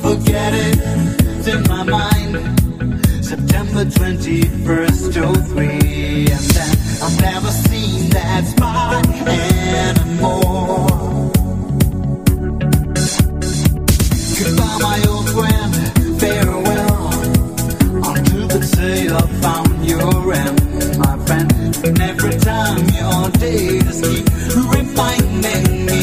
forget it. It's in my mind. September 21st, 03. And then I've never seen that spot anymore. Goodbye, my old friend, farewell. Until the day I found your end, my friend. And every time your days keep reminding me.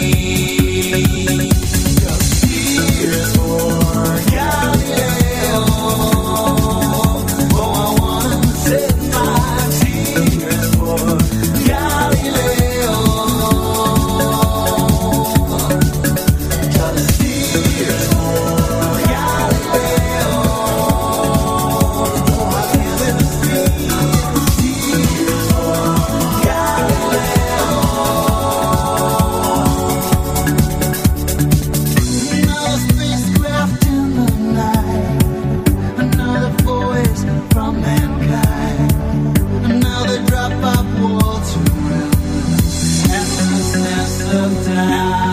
Here's for Galileo. Oh, I wanna set my tears for Galileo. Just tears for Galileo. Oh, I feel it free. Tears for Galileo. Another spacecraft in the night, another voice from mankind, another drop of water, and the sense of time.